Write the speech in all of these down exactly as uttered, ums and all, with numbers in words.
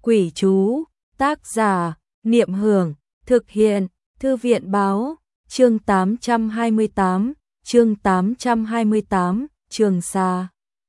Quỷ chú, tác giả, Niệm Hưởng, thực hiện, Thư viện báo, chương tám trăm hai mươi tám, chương tám trăm hai mươi tám, Trường Sa.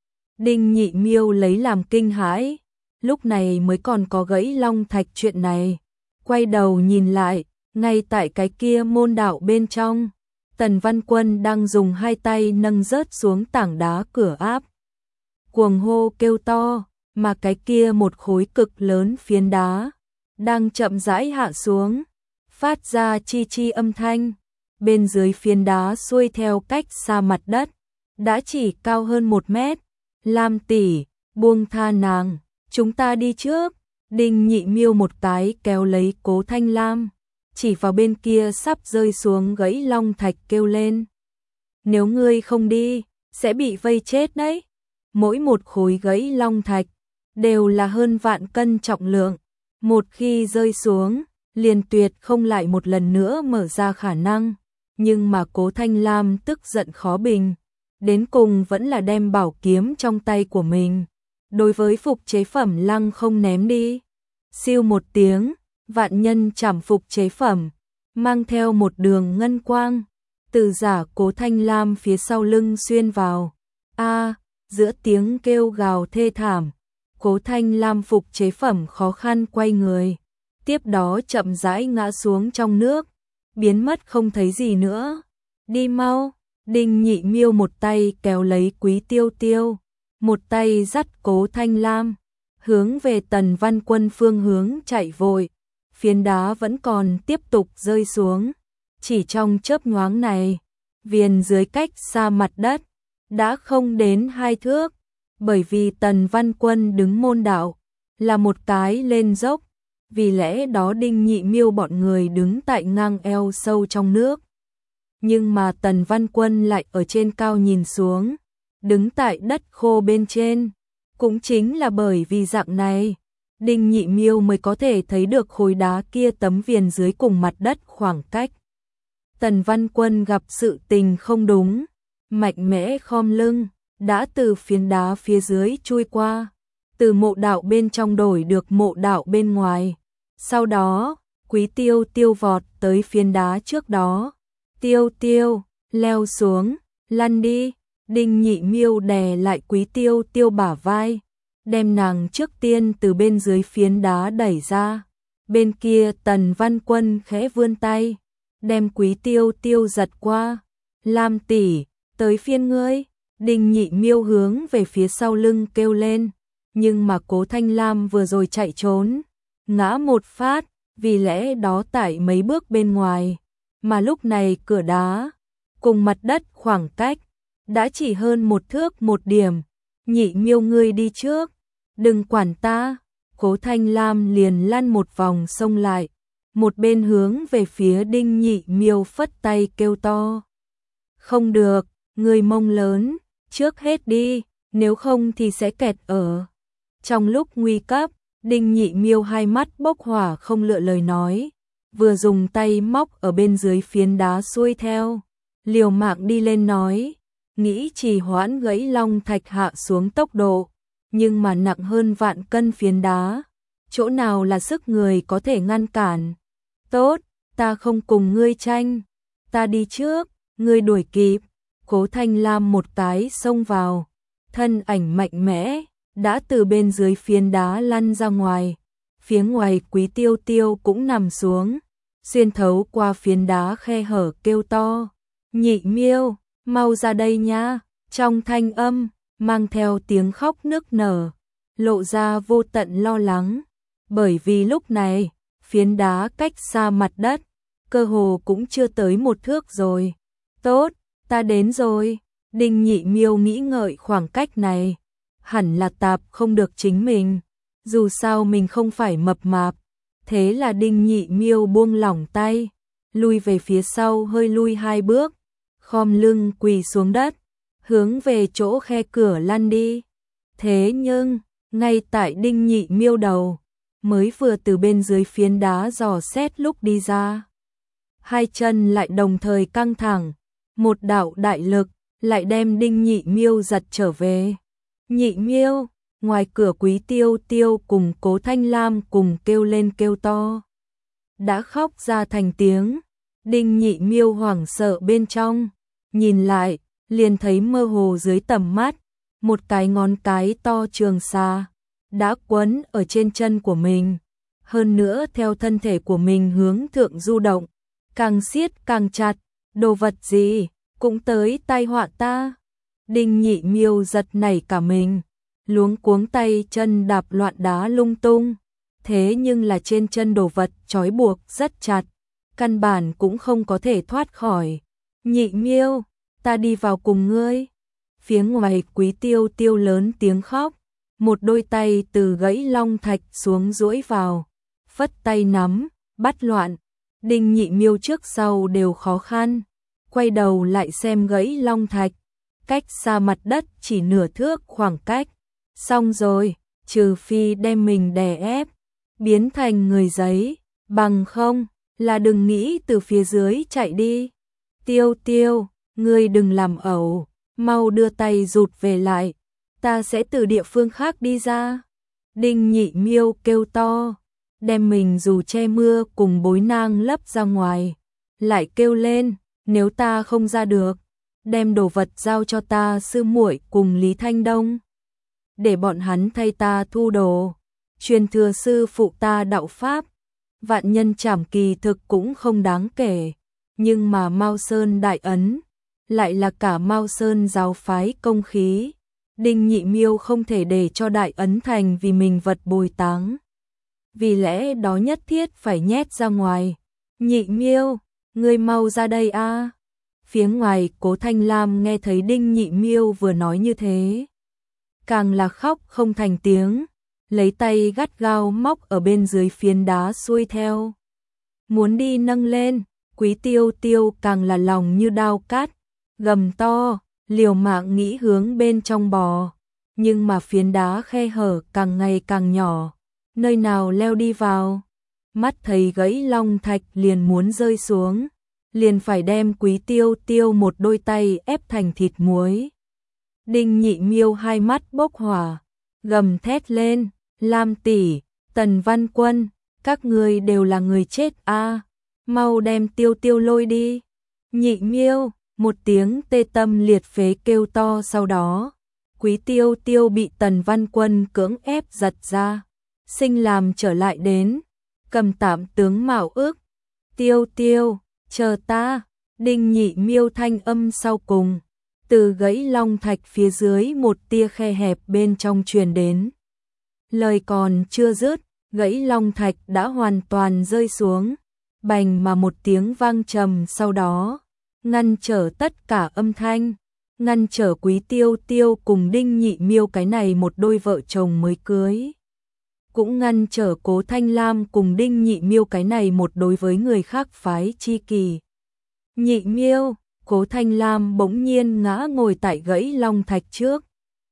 Đinh Nhị Miêu lấy làm kinh hãi, lúc này mới còn có gãy long thạch chuyện này. Quay đầu nhìn lại, ngay tại cái kia môn đạo bên trong, Tần Văn Quân đang dùng hai tay nâng rớt xuống tảng đá cửa áp. Cuồng hô kêu to, mà cái kia một khối cực lớn phiến đá đang chậm rãi hạ xuống, phát ra chi chi âm thanh. Bên dưới phiến đá xuôi theo cách xa mặt đất, đã chỉ cao hơn một mét. Lam tỷ, buông tha nàng, chúng ta đi trước. Đinh Nhị Miêu một cái kéo lấy Cố Thanh Lam, chỉ vào bên kia sắp rơi xuống gãy long thạch kêu lên. Nếu ngươi không đi, sẽ bị vây chết đấy. Mỗi một khối gãy long thạch đều là hơn vạn cân trọng lượng, một khi rơi xuống, liền tuyệt không lại một lần nữa mở ra khả năng. Nhưng mà Cố Thanh Lam tức giận khó bình, đến cùng vẫn là đem bảo kiếm trong tay của mình đối với phục chế phẩm lăng không ném đi. Siêu một tiếng, vạn nhân trảm phục chế phẩm mang theo một đường ngân quang từ giả Cố Thanh Lam phía sau lưng xuyên vào. A, giữa tiếng kêu gào thê thảm, Cố Thanh Lam phục chế phẩm khó khăn quay người, tiếp đó chậm rãi ngã xuống trong nước, biến mất không thấy gì nữa. Đi mau. Đinh Nhị Miêu một tay kéo lấy Quý Tiêu Tiêu, một tay dắt Cố Thanh Lam, hướng về Tần Văn Quân phương hướng chạy vội. Phiến đá vẫn còn tiếp tục rơi xuống, chỉ trong chớp nhoáng này, viền dưới cách xa mặt đất đã không đến hai thước, bởi vì Tần Văn Quân đứng môn đạo là một cái lên dốc, vì lẽ đó Đinh Nhị Miêu bọn người đứng tại ngang eo sâu trong nước. Nhưng mà Tần Văn Quân lại ở trên cao nhìn xuống, đứng tại đất khô bên trên. Cũng chính là bởi vì dạng này, Đinh Nhị Miêu mới có thể thấy được khối đá kia tấm viền dưới cùng mặt đất khoảng cách. Tần Văn Quân gặp sự tình không đúng, mạnh mẽ khom lưng, đã từ phiến đá phía dưới chui qua, từ mộ đạo bên trong đổi được mộ đạo bên ngoài. Sau đó, Quý Tiêu Tiêu vọt tới phiến đá trước đó. Tiêu Tiêu, leo xuống, lăn đi. Đinh Nhị Miêu đè lại Quý Tiêu Tiêu bả vai, đem nàng trước tiên từ bên dưới phiến đá đẩy ra. Bên kia Tần Văn Quân khẽ vươn tay, đem Quý Tiêu Tiêu giật qua. Lam tỷ, tới phiên ngươi. Đinh Nhị Miêu hướng về phía sau lưng kêu lên, nhưng mà Cố Thanh Lam vừa rồi chạy trốn, ngã một phát, vì lẽ đó tại mấy bước bên ngoài. Mà lúc này cửa đá cùng mặt đất khoảng cách đã chỉ hơn một thước một điểm. Nhị Miêu ngươi đi trước, đừng quản ta. Cố Thanh Lam liền lăn một vòng xông lại, một bên hướng về phía Đinh Nhị Miêu phất tay kêu to. Không được, người mông lớn, trước hết đi, nếu không thì sẽ kẹt ở. Trong lúc nguy cấp, Đinh Nhị Miêu hai mắt bốc hỏa không lựa lời nói, vừa dùng tay móc ở bên dưới phiến đá xuôi theo, liều mạng đi lên nói, nghĩ trì hoãn gãy long thạch hạ xuống tốc độ, nhưng mà nặng hơn vạn cân phiến đá, chỗ nào là sức người có thể ngăn cản. Tốt, ta không cùng ngươi tranh, ta đi trước, ngươi đuổi kịp. Cố Thanh Lam một cái xông vào, thân ảnh mạnh mẽ, đã từ bên dưới phiến đá lăn ra ngoài. Phía ngoài Quý Tiêu Tiêu cũng nằm xuống, xuyên thấu qua phiến đá khe hở kêu to. Nhị Miêu, mau ra đây nha. Trong thanh âm, mang theo tiếng khóc nức nở, lộ ra vô tận lo lắng. Bởi vì lúc này, phiến đá cách xa mặt đất, cơ hồ cũng chưa tới một thước rồi. Tốt, ta đến rồi. Đinh Nhị Miêu nghĩ ngợi khoảng cách này, hẳn là tạp không được chính mình. Dù sao mình không phải mập mạp, thế là Đinh Nhị Miêu buông lỏng tay, lui về phía sau hơi lui hai bước, khom lưng quỳ xuống đất, hướng về chỗ khe cửa lăn đi. Thế nhưng, ngay tại Đinh Nhị Miêu đầu, mới vừa từ bên dưới phiến đá dò xét lúc đi ra, hai chân lại đồng thời căng thẳng, một đạo đại lực lại đem Đinh Nhị Miêu giật trở về. Nhị Miêu, ngoài cửa Quý Tiêu Tiêu cùng Cố Thanh Lam cùng kêu lên kêu to. Đã khóc ra thành tiếng, Đinh Nhị Miêu hoảng sợ bên trong, nhìn lại, liền thấy mơ hồ dưới tầm mắt, một cái ngón cái to trường xa, đã quấn ở trên chân của mình, hơn nữa theo thân thể của mình hướng thượng du động, càng siết càng chặt, đồ vật gì, cũng tới tai họa ta. Đinh Nhị Miêu giật nảy cả mình, luống cuống tay chân đạp loạn đá lung tung, thế nhưng là trên chân đồ vật trói buộc rất chặt, căn bản cũng không có thể thoát khỏi. Nhị Miêu, ta đi vào cùng ngươi. Phía ngoài Quý Tiêu Tiêu lớn tiếng khóc, một đôi tay từ gãy long thạch xuống duỗi vào, phất tay nắm, bắt loạn. Đinh Nhị Miêu trước sau đều khó khăn, quay đầu lại xem gãy long thạch, cách xa mặt đất chỉ nửa thước khoảng cách. Xong rồi, trừ phi đem mình đè ép, biến thành người giấy, bằng không, là đừng nghĩ từ phía dưới chạy đi. Tiêu Tiêu, ngươi đừng làm ẩu, mau đưa tay rụt về lại, ta sẽ từ địa phương khác đi ra. Đinh Nhị Miêu kêu to, đem mình dù che mưa cùng bối nang lấp ra ngoài, lại kêu lên, nếu ta không ra được, đem đồ vật giao cho ta sư muội cùng Lý Thanh Đông, để bọn hắn thay ta thu đồ, truyền thừa sư phụ ta đạo pháp. Vạn nhân trảm kỳ thực cũng không đáng kể, nhưng mà Mao Sơn đại ấn lại là cả Mao Sơn giáo phái công khí, Đinh Nhị Miêu không thể để cho đại ấn thành vì mình vật bồi táng, vì lẽ đó nhất thiết phải nhét ra ngoài. Nhị Miêu, ngươi mau ra đây a. Phía ngoài Cố Thanh Lam nghe thấy Đinh Nhị Miêu vừa nói như thế, càng là khóc không thành tiếng, lấy tay gắt gao móc ở bên dưới phiến đá xuôi theo, muốn đi nâng lên. Quý Tiêu Tiêu càng là lòng như đao cắt, gầm to, liều mạng nghĩ hướng bên trong bò, nhưng mà phiến đá khe hở càng ngày càng nhỏ, nơi nào leo đi vào. Mắt thấy gãy long thạch liền muốn rơi xuống, liền phải đem Quý Tiêu Tiêu một đôi tay ép thành thịt muối. Đinh Nhị Miêu hai mắt bốc hỏa, gầm thét lên, Lam tỷ, Tần Văn Quân, các ngươi đều là người chết a, mau đem Tiêu Tiêu lôi đi. Nhị Miêu, một tiếng tê tâm liệt phế kêu to, sau đó Quý Tiêu Tiêu bị Tần Văn Quân cưỡng ép giật ra, sinh làm trở lại đến, cầm tạm tướng mạo ước. Tiêu Tiêu, chờ ta. Đinh Nhị Miêu thanh âm sau cùng từ gãy long thạch phía dưới một tia khe hẹp bên trong truyền đến. Lời còn chưa dứt, gãy long thạch đã hoàn toàn rơi xuống, bành mà một tiếng vang trầm, sau đó ngăn trở tất cả âm thanh, ngăn trở Quý Tiêu Tiêu cùng Đinh Nhị Miêu cái này một đôi vợ chồng mới cưới, cũng ngăn trở Cố Thanh Lam cùng Đinh Nhị Miêu cái này một đối với người khác phái chi kỳ. Nhị Miêu, Cố Thanh Lam bỗng nhiên ngã ngồi tại gãy long thạch trước,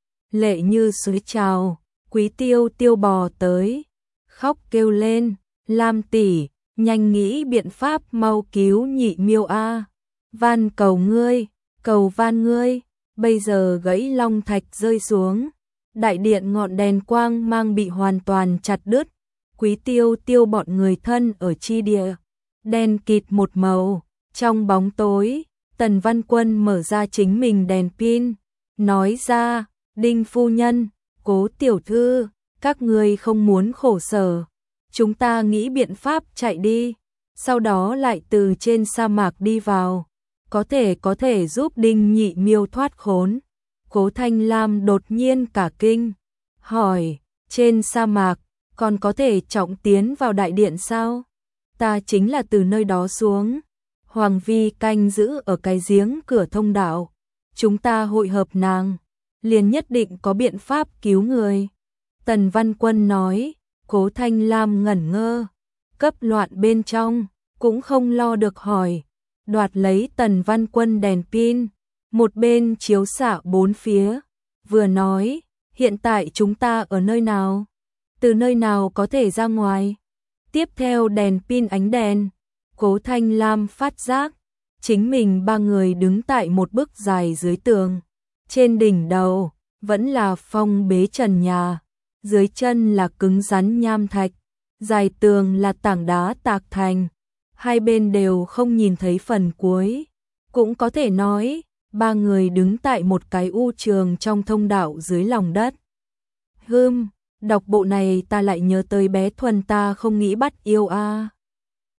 lệ như suối trào. Quý Tiêu Tiêu bò tới, khóc kêu lên, Lam tỷ, nhanh nghĩ biện pháp mau cứu Nhị Miêu a, van cầu ngươi, cầu van ngươi. Bây giờ gãy long thạch rơi xuống, đại điện ngọn đèn quang mang bị hoàn toàn chặt đứt, Quý Tiêu Tiêu bọn người thân ở chi địa đen kịt một màu. Trong bóng tối, Tần Văn Quân mở ra chính mình đèn pin, nói ra, Đinh phu nhân, Cố tiểu thư, các ngươi không muốn khổ sở, chúng ta nghĩ biện pháp chạy đi, sau đó lại từ trên sa mạc đi vào, có thể có thể giúp Đinh Nhị Miêu thoát khốn. Cố Thanh Lam đột nhiên cả kinh, hỏi, trên sa mạc, còn có thể trọng tiến vào đại điện sao? Ta chính là từ nơi đó xuống, Hoàng Vi canh giữ ở cái giếng cửa thông đạo, chúng ta hội hợp nàng, liền nhất định có biện pháp cứu người. Tần Văn Quân nói. Cố Thanh Lam ngẩn ngơ, cấp loạn bên trong, cũng không lo được hỏi, đoạt lấy Tần Văn Quân đèn pin, một bên chiếu xạ bốn phía, vừa nói, hiện tại chúng ta ở nơi nào? Từ nơi nào có thể ra ngoài? Tiếp theo đèn pin ánh đèn, Cố Thanh Lam phát giác, chính mình ba người đứng tại một bức dài dưới tường, trên đỉnh đầu, vẫn là phong bế trần nhà, dưới chân là cứng rắn nham thạch, dài tường là tảng đá tạc thành, hai bên đều không nhìn thấy phần cuối. Cũng có thể nói, ba người đứng tại một cái u trường trong thông đạo dưới lòng đất. Hừm, đọc bộ này ta lại nhớ tới bé Thuần ta không nghĩ bắt yêu a.